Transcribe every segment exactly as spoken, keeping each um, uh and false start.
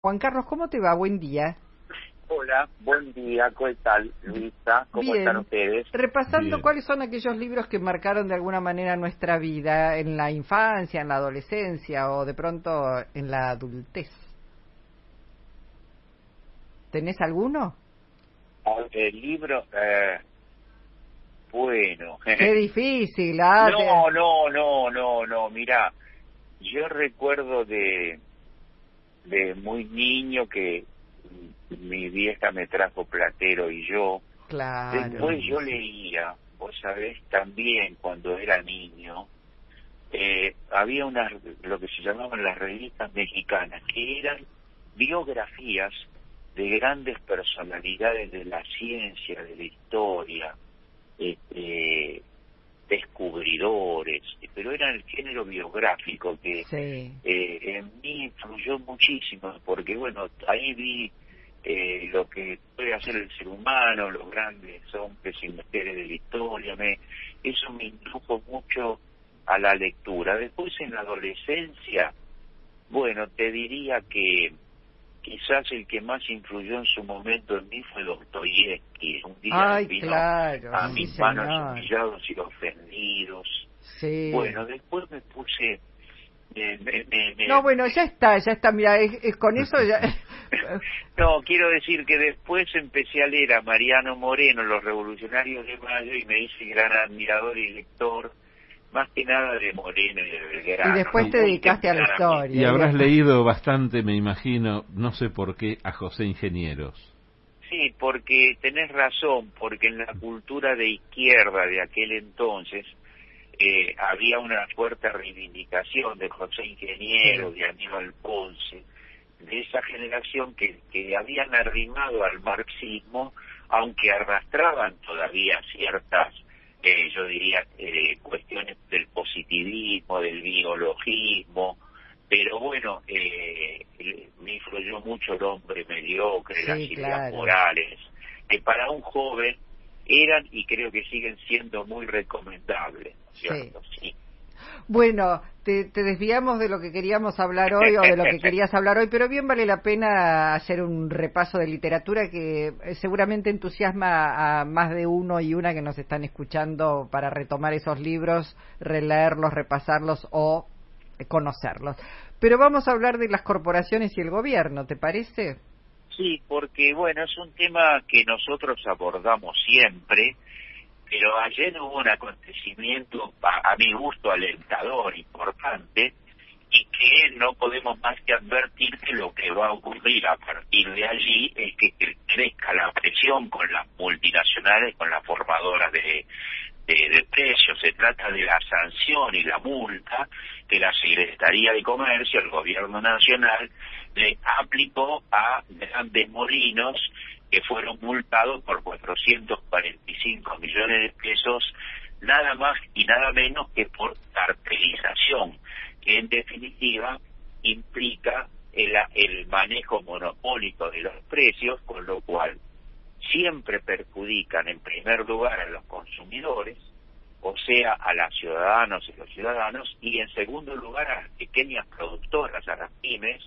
Juan Carlos, ¿cómo te va? Buen día. Hola, buen día, ¿qué tal, Luisa? ¿Cómo Bien. están ustedes? Repasando Bien. cuáles son aquellos libros que marcaron de alguna manera nuestra vida en la infancia, en la adolescencia o de pronto en la adultez. ¿Tenés alguno? El libro, eh, bueno. Qué difícil, ¿ah? No, no, no, no, no, mira, yo recuerdo de, de muy niño que mi vieja me trajo Platero y yo. Claro. Después yo leía, vos sabés, también cuando era niño, eh, había unas, lo que se llamaban las revistas mexicanas, que eran biografías de grandes personalidades de la ciencia, de la historia, este, descubridores, pero era el género biográfico que Sí. eh, en mí influyó muchísimo, porque bueno, ahí vi eh, lo que puede hacer el ser humano, los grandes hombres y mujeres de la historia, me, eso me indujo mucho a la lectura. Después en la adolescencia, bueno, te diría que quizás el que más influyó en su momento en mí fue Dostoyevski. Un día Ay, vino claro, a sí, mis manos señor. humillados y ofendidos. Sí. Bueno, después me puse... Me, me, me, me, No, bueno, ya está, ya está, mira, es, es con eso ya... No, quiero decir que después empecé a leer a Mariano Moreno, Los Revolucionarios de Mayo, y me hice gran admirador y lector, más que nada de Moreno y de Belgrano. Y después te Muy dedicaste a la tempranamente. historia. Y habrás ya. leído bastante, me imagino, no sé por qué, a José Ingenieros. Sí, porque tenés razón, porque en la cultura de izquierda de aquel entonces eh, había una fuerte reivindicación de José Ingeniero, Sí. de Aníbal Ponce, de esa generación que, que habían arrimado al marxismo, aunque arrastraban todavía ciertas, eh, yo diría, eh, cuestiones del positivismo, del biologismo, pero bueno, eh, me influyó mucho El hombre mediocre, las Sí, ideas claro. morales, que para un joven eran y creo que siguen siendo muy recomendables, ¿cierto? Sí. Sí. Bueno, te, te desviamos de lo que queríamos hablar hoy o de lo que querías hablar hoy, pero bien vale la pena hacer un repaso de literatura que eh, seguramente entusiasma a más de uno y una que nos están escuchando para retomar esos libros, releerlos, repasarlos o eh, conocerlos. Pero vamos a hablar de las corporaciones y el gobierno, ¿te parece? Sí, porque bueno, es un tema que nosotros abordamos siempre, pero ayer hubo un acontecimiento, a, a mi gusto, alentador, importante, y que no podemos más que advertir que lo que va a ocurrir a partir de allí es que crezca la presión con las multinacionales, con las formadoras de, de, de precios. Se trata de la sanción y la multa que la Secretaría de Comercio, el Gobierno Nacional, le aplicó a grandes molinos que fueron multados por cuatrocientos cuarenta y cinco millones de pesos, nada más y nada menos que por cartelización, que en definitiva implica el, el manejo monopólico de los precios, con lo cual siempre perjudican en primer lugar a los consumidores, o sea, a las ciudadanos y los ciudadanos, y en segundo lugar a las pequeñas productoras, a las pymes,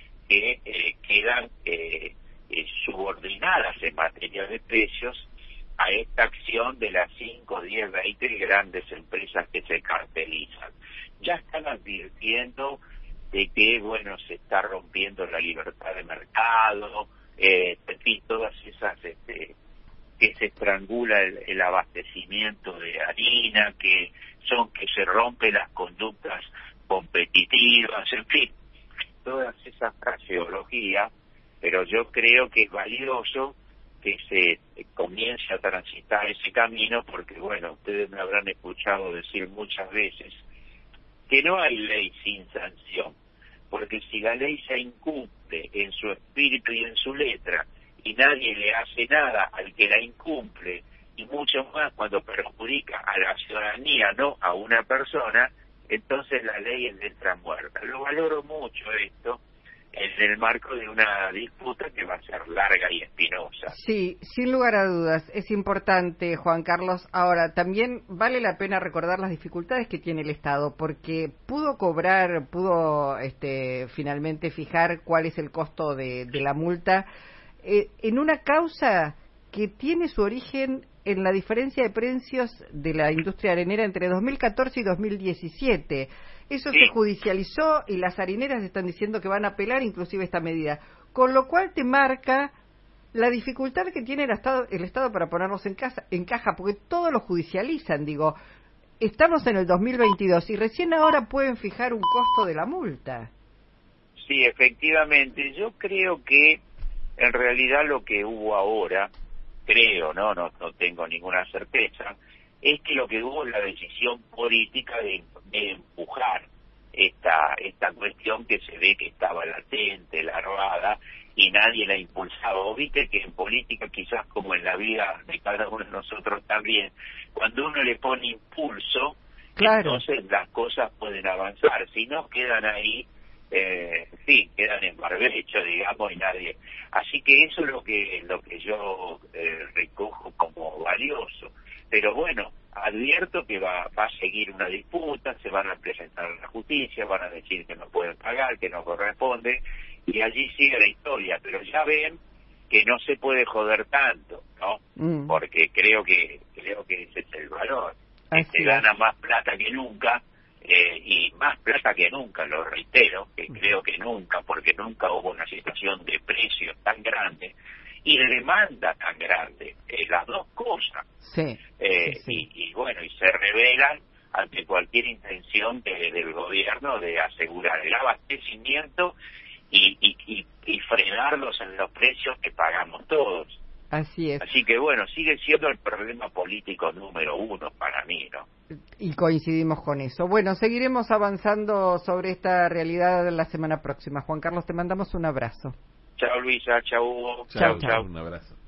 que eh, quedan eh, eh, subordinadas en materia de precios a esta acción de las cinco, diez, veinte grandes empresas que se cartelizan. Ya están advirtiendo de que, bueno, se está rompiendo la libertad de mercado, eh, en fin, todas esas, este, que se estrangula el, el abastecimiento de harina, que son que se rompen las conductas competitivas, en fin, todas esas fraseologías, pero yo creo que es valioso que se comience a transitar ese camino, porque bueno, ustedes me habrán escuchado decir muchas veces que no hay ley sin sanción, porque si la ley se incumple en su espíritu y en su letra, y nadie le hace nada al que la incumple, y mucho más cuando perjudica a la ciudadanía, no a una persona, entonces la ley es letra muerta. Lo valoro mucho esto, en el marco de una disputa que va a ser larga y espinosa. Sí, sin lugar a dudas, es importante, Juan Carlos. Ahora, también vale la pena recordar las dificultades que tiene el Estado, porque pudo cobrar, pudo este, finalmente fijar cuál es el costo de, de la multa, eh, en una causa que tiene su origen en la diferencia de precios de la industria arenera entre dos mil catorce y dos mil diecisiete. Eso sí. se judicializó y las harineras están diciendo que van a apelar inclusive esta medida, con lo cual te marca la dificultad que tiene el Estado, el Estado para ponernos en, casa, en caja, porque todo lo judicializan, digo, estamos en el dos mil veintidós y recién ahora pueden fijar un costo de la multa. Sí, efectivamente, yo creo que en realidad lo que hubo ahora, creo, no, no, no tengo ninguna certeza, es que lo que hubo es la decisión política de, de empujar esta esta cuestión que se ve que estaba latente, larvada, y nadie la impulsaba. O viste que en política, quizás como en la vida de cada uno de nosotros también, cuando uno le pone impulso, claro, entonces las cosas pueden avanzar, si no quedan ahí, eh, sí, quedan en barbecho, digamos, y nadie. Así que eso es lo que lo que yo eh, recojo como valioso. Pero bueno, advierto que va, va a seguir una disputa, se van a presentar a la justicia, van a decir que no pueden pagar, que no corresponde, y allí sigue la historia. Pero ya ven que no se puede joder tanto, ¿no? Mm. Porque creo que creo que ese es el valor. Que se gana más plata que nunca, eh, y más plata que nunca, lo reitero, que creo que nunca, porque nunca hubo una situación de precios tan grande y de demanda tan grande, eh, las dos cosas. Sí, eh, sí, sí. Y, y bueno, y se revelan ante cualquier intención de, del gobierno de asegurar el abastecimiento y, y, y, y frenarlos en los precios que pagamos todos. Así es. Así que bueno, sigue siendo el problema político número uno para mí, ¿no? Y coincidimos con eso. Bueno, seguiremos avanzando sobre esta realidad la semana próxima. Juan Carlos, te mandamos un abrazo. Chao Luisa, chao Hugo. Chao, chao. Un abrazo.